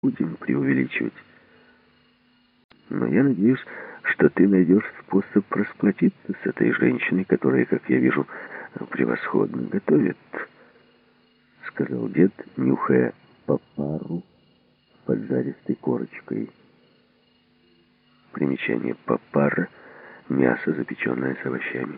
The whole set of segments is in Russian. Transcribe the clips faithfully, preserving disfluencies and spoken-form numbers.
будем преувеличивать. Но я надеюсь, что ты найдешь способ расплатиться с этой женщиной, которая, как я вижу, превосходно готовит, — сказал дед, нюхая папару поджаристой корочкой. Примечание: папара — мясо, запеченное с овощами.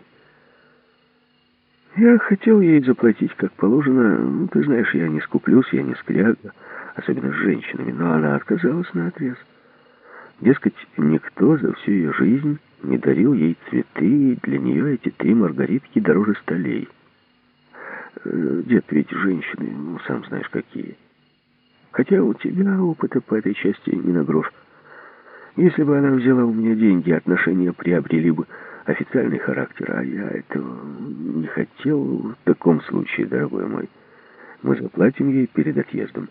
Я хотел ей заплатить, как положено. Ну, ты знаешь, я не скуплюсь, я не скряга, особенно с женщинами, но она отказалась наотрез. Дескать, никто за всю ее жизнь не дарил ей цветы, и для нее эти три маргаритки дороже столей. Дед, ведь женщины, ну, сам знаешь, какие. Хотя у тебя опыта по этой части не на грош. Если бы она взяла у меня деньги, отношения приобрели бы официальный характер, а я этого не хотел. В таком случае, дорогой мой, мы заплатим ей перед отъездом.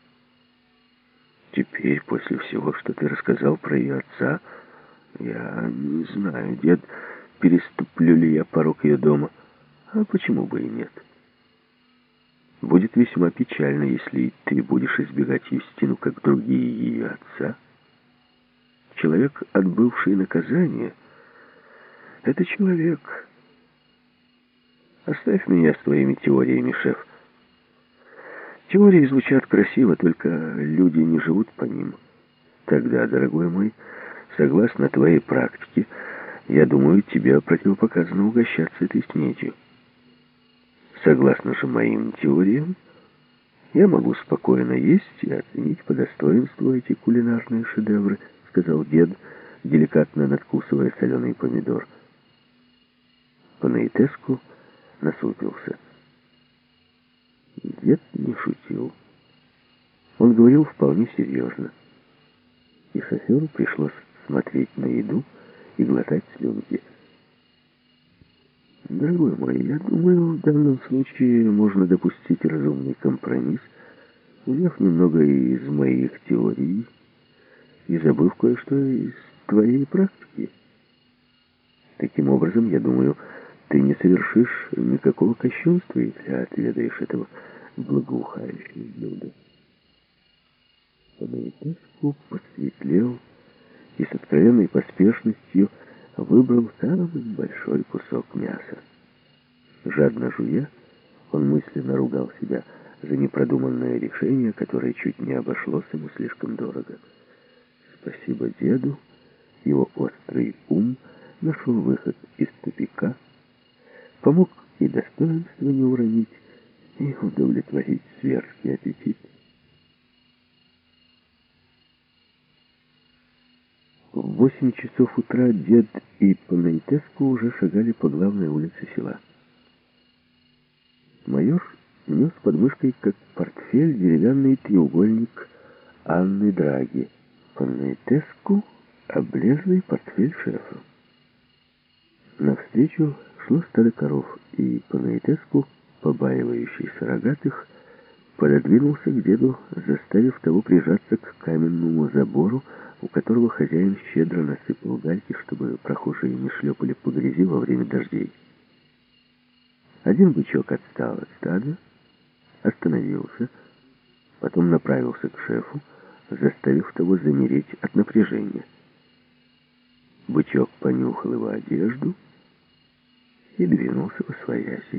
Теперь, после всего, что ты рассказал про ее отца, я не знаю, дед, переступлю ли я порог ее дома. А почему бы и нет? Будет весьма печально, если ты будешь избегать Юстину, как другие ее отца. Человек, отбывший наказание, это человек. Оставь меня с твоими теориями, шеф. Теории звучат красиво, только люди не живут по ним. Тогда, дорогой мой, согласно твоей практике, я думаю, тебе противопоказано угощаться этой снетью. Согласно же моим теориям, я могу спокойно есть и оценить по достоинству эти кулинарные шедевры, сказал дед, деликатно надкусывая соленый помидор. Панаитеску насупился. Дед не шутил. Он говорил вполне серьезно. И шоферу пришлось смотреть на еду и глотать слюнки. Дорогой мой, я думаю, в данном случае можно допустить разумный компромисс, взяв немного из моих теорий и забыв кое-что из твоей практики. Таким образом, я думаю, ты не совершишь никакого кощунства, если отведаешь этого благоухающего блюда. Панаитеску посветлел и с откровенной поспешностью выбрал самый большой кусок мяса. Жадно жуя, он мысленно ругал себя за непродуманное решение, которое чуть не обошлось ему слишком дорого. Спасибо деду, его острый ум нашел выход из тупика, помог и достоинство не уронить, и удовлетворить зверский аппетит. В восемь часов утра дед и Панаитеску уже шагали по главной улице села. Майор нес под мышкой, как портфель, деревянный треугольник Анны Драги. Панаитеску — облезлый портфель шефа. Навстречу шло стадо коров, и Панаитеску, побаивающийся рогатых, пододвинулся к деду, заставив того прижаться к каменному забору, у которого хозяин щедро насыпал гальки, чтобы прохожие не шлепали по грязи во время дождей. Один бычок отстал от стада, остановился, потом направился к шефу, заставив того замереть от напряжения. Бычок понюхал его одежду и двинулся восвояси.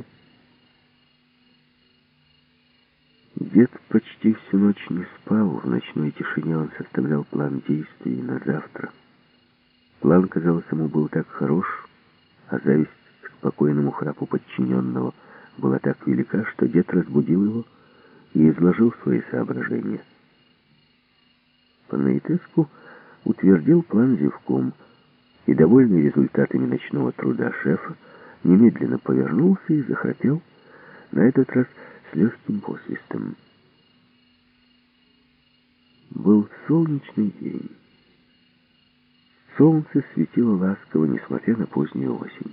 Дед почти всю ночь не спал. В ночной тишине он составлял план действий на завтра. План, казалось, ему был так хорош, а зависть к спокойному храпу подчиненного была так велика, что дед разбудил его и изложил свои соображения. Панаитеску утвердил план зевком, и, довольный результатами ночного труда шефа, немедленно повернулся и захрапел, на этот раз с легким посвистом. Был солнечный день. Солнце светило ласково, несмотря на позднюю осень.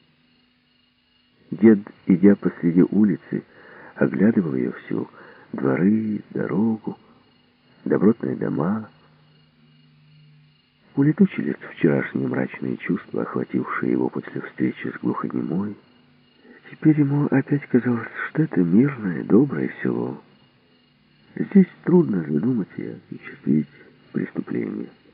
Дед, идя посреди улицы, оглядывал ее всю: дворы, дорогу, добротные дома. Улетучились вчерашние мрачные чувства, охватившие его после встречи с глухонемой. Теперь ему опять казалось, что это мирное, доброе село. Здесь трудно задумать и осуществить преступление.